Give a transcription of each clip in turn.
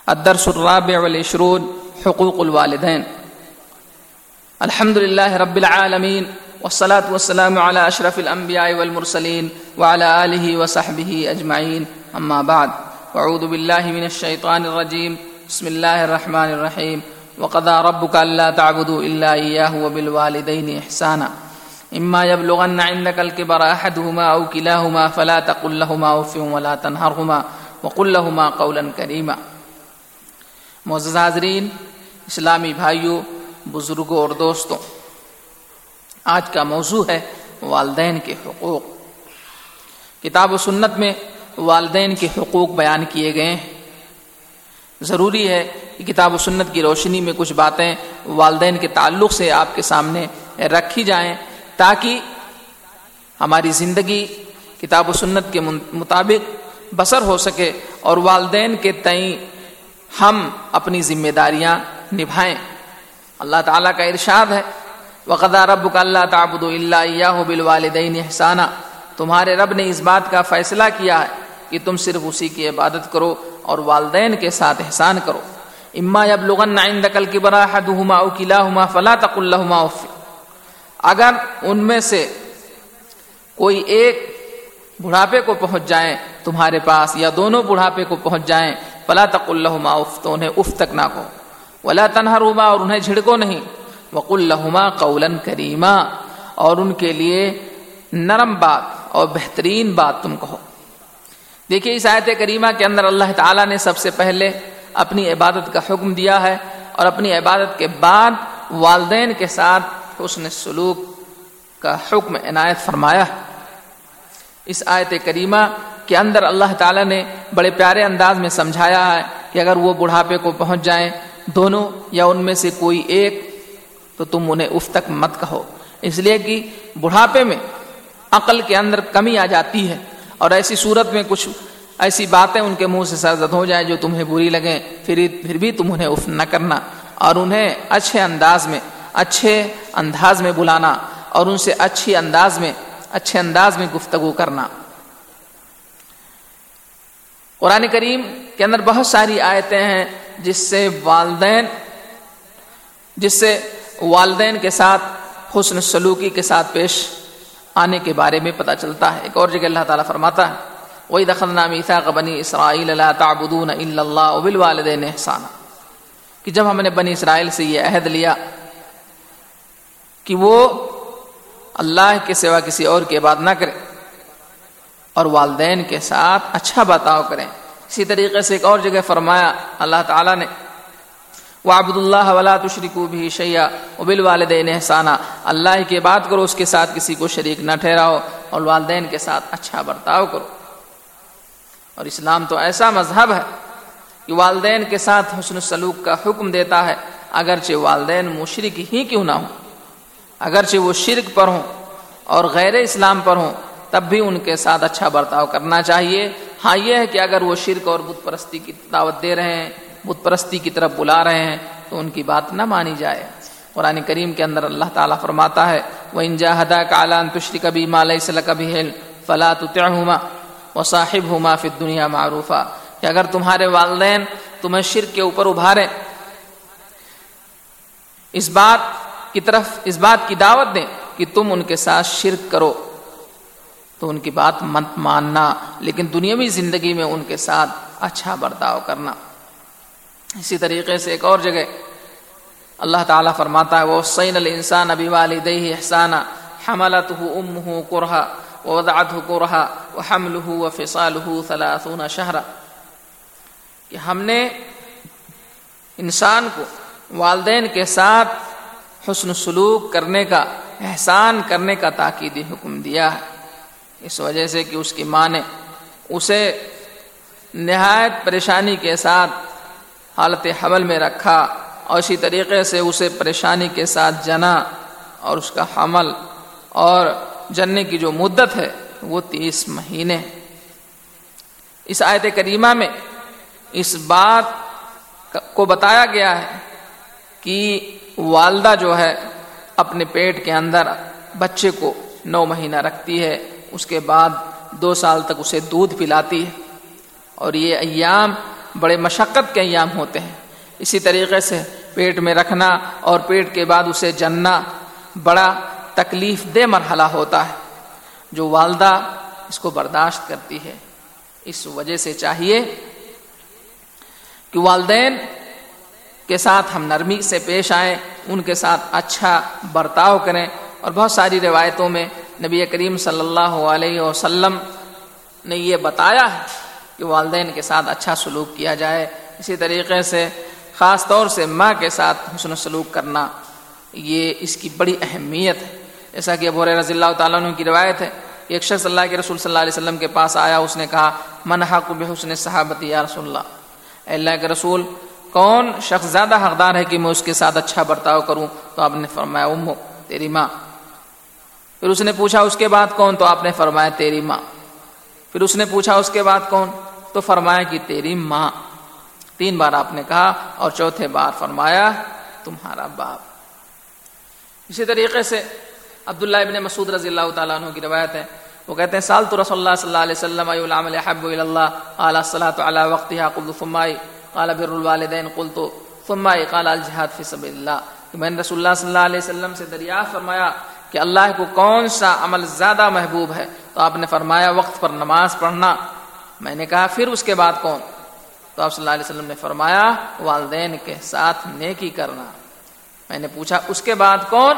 الدرس الرابع والعشرون حقوق الوالدين. الحمد لله رب العالمين والصلاة والسلام على أشرف الأنبياء والمرسلين وعلى آله وصحبه أجمعين. أما بعد، أعوذ بالله من الشيطان الرجيم. بسم الله الرحمن الرحيم. وقضى ربك ألا تعبدوا إلا إياه وبالوالدين إحسانا إما يبلغن عندك الكبر أحدهما أو كلاهما فلا تقل لهما أف ولا تنهرهما وقل لهما قولا كريما. معزز حاضرین، اسلامی بھائیوں، بزرگوں اور دوستوں، آج کا موضوع ہے والدین کے حقوق. کتاب و سنت میں والدین کے حقوق بیان کیے گئے ہیں. ضروری ہے کہ کتاب و سنت کی روشنی میں کچھ باتیں والدین کے تعلق سے آپ کے سامنے رکھی جائیں تاکہ ہماری زندگی کتاب و سنت کے مطابق بسر ہو سکے اور والدین کے تئیں ہم اپنی ذمہ داریاں نبھائیں. اللہ تعالیٰ کا ارشاد ہے، وَقَضَىٰ رَبُّكَ أَلَّا تَعْبُدُوا إِلَّا إِيَّاهُ بِالْوَالِدَيْنِ إِحْسَانًا. تمہارے رب نے اس بات کا فیصلہ کیا ہے کہ تم صرف اسی کی عبادت کرو اور والدین کے ساتھ احسان کرو. اما یبلغن عندک الکبر احدہما او کلاہما فلا تقل لہما اف. اگر ان میں سے کوئی ایک بڑھاپے کو پہنچ جائیں تمہارے پاس یا دونوں بڑھاپے کو پہنچ جائیں فلا تقل لہما اف، تو انہیں اف تک نہ کہو. ولا تنہرہما، اور انہیں جھڑکو نہیں. وقل لہما قولا کریما، اور ان کے لیے نرم بات اور بہترین بات تم کہو. دیکھیے، اس آیت کریمہ کے اندر اللہ تعالیٰ نے سب سے پہلے اپنی عبادت کا حکم دیا ہے اور اپنی عبادت کے بعد والدین کے ساتھ حسن سلوک کا حکم عنایت فرمایا. اس آیت کریمہ کے اندر اللہ تعالیٰ نے بڑے پیارے انداز میں سمجھایا ہے کہ اگر وہ بڑھاپے کو پہنچ جائیں دونوں یا ان میں سے کوئی ایک، تو تم انہیں اف تک مت کہو. اس لیے کہ بڑھاپے میں عقل کے اندر کمی آ جاتی ہے اور ایسی صورت میں کچھ ایسی باتیں ان کے منہ سے سرزد ہو جائیں جو تمہیں بری لگیں، پھر بھی تم انہیں اف نہ کرنا اور انہیں اچھے انداز میں بلانا اور ان سے اچھے انداز میں گفتگو کرنا. قرآن کریم کے اندر بہت ساری آیتیں ہیں جس سے والدین کے ساتھ حسن سلوکی کے ساتھ پیش آنے کے بارے میں پتہ چلتا ہے. ایک اور جگہ اللہ تعالیٰ فرماتا ہے، وَإِذْ أَخَذْنَا مِيثَاقَ بَنِي إِسْرَائِيلَ لَا تَعْبُدُونَ إِلَّا اللَّهَ وَبِالْوَالِدَيْنِ إِحْسَانًا. کہ جب ہم نے بنی اسرائیل سے یہ عہد لیا کہ وہ اللہ کے سوا کسی اور کی عبادت نہ کرے اور والدین کے ساتھ اچھا برتاؤ کریں. اسی طریقے سے ایک اور جگہ فرمایا اللہ تعالیٰ نے، وَاعْبُدُوا اللَّهَ وَلَا تُشْرِكُوا بِهِ شَيْئًا وَبِالْوَالِدَيْنِ إِحْسَانًا. اللہ کی عبادت کرو، اس کے ساتھ کسی کو شریک نہ ٹھہراؤ اور والدین کے ساتھ اچھا برتاؤ کرو. اور اسلام تو ایسا مذہب ہے کہ والدین کے ساتھ حسن سلوک کا حکم دیتا ہے، اگرچہ والدین مشرک ہی کیوں نہ ہوں، اگرچہ وہ شرک پر ہوں اور غیر اسلام پر ہوں، تب بھی ان کے ساتھ اچھا برتاؤ کرنا چاہیے. ہاں یہ ہے کہ اگر وہ شرک اور بت پرستی کی دعوت دے رہے ہیں، بت پرستی کی طرف بلا رہے ہیں، تو ان کی بات نہ مانی جائے. قرآن کریم کے اندر اللہ تعالیٰ فرماتا ہے، وَإِن جَاهَدَاكَ عَلَىٰ أَن تُشْرِكَ بِي مَا لَيْسَ لَكَ بِهِ عِلْمٌ فَلَا تُطِعْهُمَا وَصَاحِبْهُمَا فِي الدُّنْيَا مَعْرُوفًا. کہ اگر تمہارے والدین تمہیں شرک کے اوپر ابھاریں، اس بات کی دعوت دیں کہ تم ان کے ساتھ شرک کرو، تو ان کی بات مت ماننا، لیکن دنیاوی زندگی میں ان کے ساتھ اچھا برتاؤ کرنا. اسی طریقے سے ایک اور جگہ اللہ تعالیٰ فرماتا ہے، وَوَصَّيْنَا الْإِنسَانَ بِوَالِدَيْهِ إِحْسَانًا حَمَلَتْهُ أُمُّهُ كُرْهًا وَوَضَعَتْهُ كُرْهًا وَحَمْلُهُ وَفِصَالُهُ 30 شهرًا. کہ ہم نے انسان کو والدین کے ساتھ حسن سلوک کرنے کا، احسان کرنے کا تاکیدی حکم دیا ہے، اس وجہ سے کہ اس کی ماں نے اسے نہایت پریشانی کے ساتھ حالت حمل میں رکھا اور اسی طریقے سے اسے پریشانی کے ساتھ جنا، اور اس کا حمل اور جننے کی جو مدت ہے وہ 30 مہینے. اس آیت کریمہ میں اس بات کو بتایا گیا ہے کہ والدہ جو ہے اپنے پیٹ کے اندر بچے کو 9 مہینہ رکھتی ہے، اس کے بعد 2 سال تک اسے دودھ پلاتی ہے، اور یہ ایام بڑے مشقت کے ایام ہوتے ہیں، اسی طریقے سے پیٹ میں رکھنا اور پیٹ کے بعد اسے جننا بڑا تکلیف دہ مرحلہ ہوتا ہے، جو والدہ اس کو برداشت کرتی ہے۔ اس وجہ سے چاہیے کہ والدین کے ساتھ ہم نرمی سے پیش آئیں، ان کے ساتھ اچھا برتاؤ کریں، اور بہت ساری روایتوں میں نبی کریم صلی اللہ علیہ وسلم نے یہ بتایا ہے کہ والدین کے ساتھ اچھا سلوک کیا جائے۔ اسی طریقے سے خاص طور سے ماں کے ساتھ حسن سلوک کرنا، یہ اس کی بڑی اہمیت ہے۔ جیسا کہ ابو ہریرہ رضی اللہ تعالیٰ عنہ کی روایت ہے کہ ایک شخص اللہ کے رسول صلی اللہ علیہ وسلم کے پاس آیا، اس نے کہا من حق بحسن صحابتی یا رسول اللہ، اے اللہ کے رسول کون شخص زیادہ حقدار ہے کہ میں اس کے ساتھ اچھا برتاؤ کروں؟ تو آپ نے فرمایا امو، تیری ماں۔ پھر اس نے پوچھا اس کے بعد کون؟ تو آپ نے فرمایا تیری ماں۔ پھر اس نے پوچھا اس کے بعد کون؟ تو فرمایا کہ تیری ماں۔ 3 بار آپ نے کہا، اور چوتھے بار فرمایا تمہارا باپ۔ اسی طریقے سے عبداللہ ابن مسعود رضی اللہ تعالیٰ عنہ کی روایت ہے، وہ کہتے ہیں سألت رسول اللہ صلی اللہ علیہ وسلم ای العمل احب الی اللہ قال الصلاۃ علی وقتها قلت ثم ای قال بر الوالدین قلت ثم ای قال الجہاد فی سبیل اللہ، کہ میں نے رسول اللہ صلی اللہ علیہ وسلم سے دریافت فرمایا کہ اللہ کو کون سا عمل زیادہ محبوب ہے؟ تو آپ نے فرمایا وقت پر نماز پڑھنا۔ میں نے کہا پھر اس کے بعد کون؟ تو آپ صلی اللہ علیہ وسلم نے فرمایا والدین کے ساتھ نیکی کرنا۔ میں نے پوچھا اس کے بعد کون؟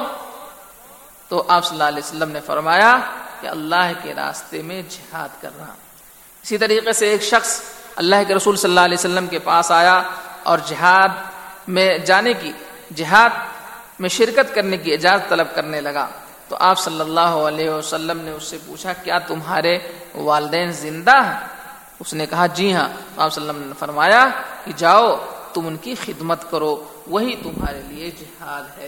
تو آپ صلی اللہ علیہ وسلم نے فرمایا کہ اللہ کے راستے میں جہاد کرنا۔ اسی طریقے سے ایک شخص اللہ کے رسول صلی اللہ علیہ وسلم کے پاس آیا اور جہاد میں جانے کی، جہاد میں شرکت کرنے کی اجازت طلب کرنے لگا، تو آپ صلی اللہ علیہ وسلم نے اس سے پوچھا کیا تمہارے والدین زندہ ہیں؟ اس نے کہا جی ہاں۔ تو آپ صلی اللہ علیہ وسلم نے فرمایا کہ جاؤ تم ان کی خدمت کرو، وہی تمہارے لیے جہاد ہے۔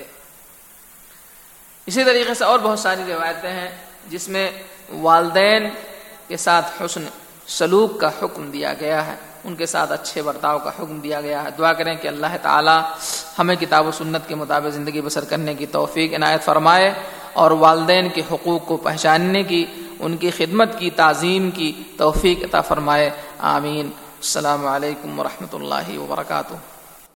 اسی طریقے سے اور بہت ساری روایتیں ہیں جس میں والدین کے ساتھ حسن سلوک کا حکم دیا گیا ہے، ان کے ساتھ اچھے برتاؤ کا حکم دیا گیا ہے۔ دعا کریں کہ اللہ تعالی ہمیں کتاب و سنت کے مطابق زندگی بسر کرنے کی توفیق عنایت فرمائے، اور والدین کے حقوق کو پہچاننے کی، ان کی خدمت کی، تعظیم کی توفیق عطا فرمائے، آمین۔ السلام علیکم ورحمۃ اللہ وبرکاتہ۔